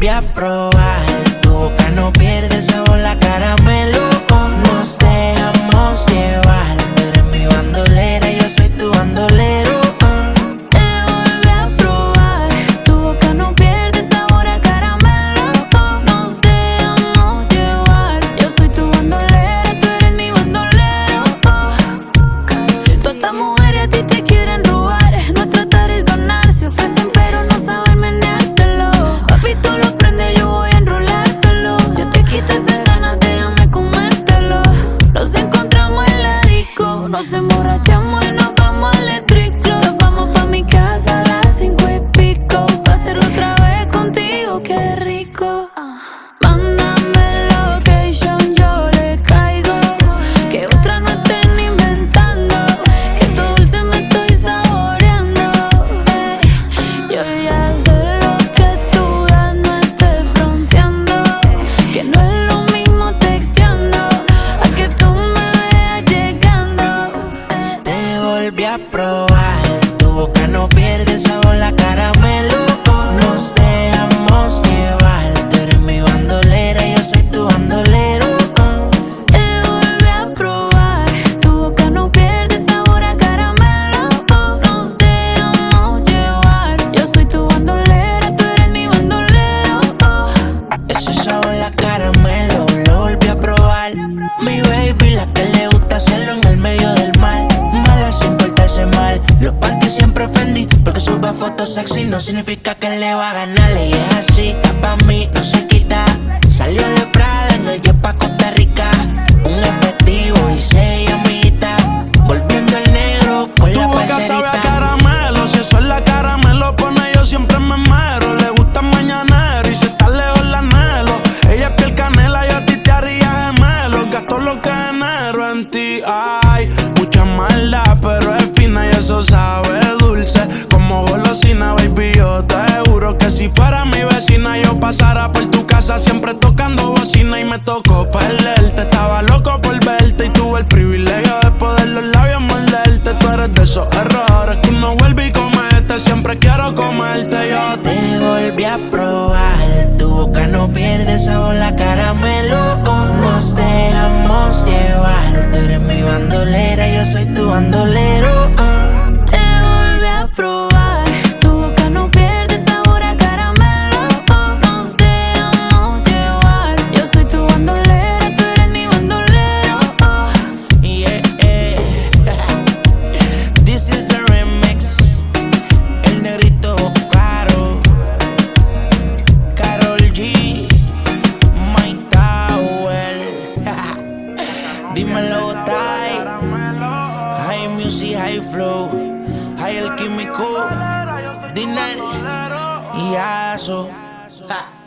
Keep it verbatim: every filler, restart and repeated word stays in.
volví a probar. Tu boca no pierde el sabor, la caramelo. Nos dejamos llevar. Tú eres mi bandolera, yo soy tu bandolero. Te volví a probar. Tu boca no pierde el sabor a caramelo. Nos dejamos llevar. Yo soy tu bandolera, tú eres mi bandolero. Todas estas mujeres a ti te quieren robar. No tratar es ganar, se ofrecen pero no saben meneártelo. Papi, tú lo prendes, yo voy a enrolártelo. Yo te quito esas ganas, déjame comértelo. Nos encontramos en la disco, nos emborrachamos y nos vamos al Electric Club. Nos vamos pa' mi casa a las cinco y pico, pa' hacerlo otra vez contigo, qué rico. Mándame location, yo le caigo. Que otra no estén inventando, que tu dulce me estoy saboreando. Ey, yo ya sé lo que tú das, no estés fronteando. Que no es lo mismo texteando a que tú me veas llegando. Ey. Te volví a probar. Tu boca no pierde el sabor, la caramelo. Nos dejamos llevar. Tú eres mi bandolera, yo soy tu bandolero. Te volví a probar. Tu boca no pierde el sabor a caramelo. Nos dejamos llevar. Yo soy tu bandolera, tú eres mi bandolero. Ese sabor la caramelo, lo volví a probar. Mi baby, la que le gusta hacerlo en el medio del mar. Mala sin portarse mal. Los parties siempre ofendí, porque sube fotos sexy no significa que le va a ganar. Y es así, está pa' mí, no se quita. Salió de Prada en el jet pa' Costa Rica. Un efectivo y seis amiguitas. Volviendo el negro con Tu la boca sabe a parcerita. caramelo, si eso es la caramelo pone yo siempre me mero. Le gusta el mañanero y si está lejos la anhelo. Ella es piel canela, yo a ti te haría gemelo. Gasto lo que genero en ti, ay. Mucha maldad, pero es fina y eso sabe dulce. Como golosina, baby, yo te juro que si fuera mi vecina yo pasara por tu casa siempre tocando bocina. Y me tocó perderte, estaba loco por verte y tuve el privilegio de poder los labios morderte. Tú eres de esos errores que uno vuelve y comete, siempre quiero comerte yo. Te volví a probar. Tu boca no pierde el sabor, la caramelo. Nos dejamos llevar. Tú eres mi bandolera, yo soy tu bandolero. Te volví a probar. Tu boca no pierde el sabor a caramelo. Nos dejamos llevar. Yo soy tu bandolera, tú eres mi bandolero. Yeah, yeah. This is the remix. El negrito claro. Karol G. Mike Tower. Dímelo, Tai. High music, high flow. High el químico. Dinel. Y Aso. Ja.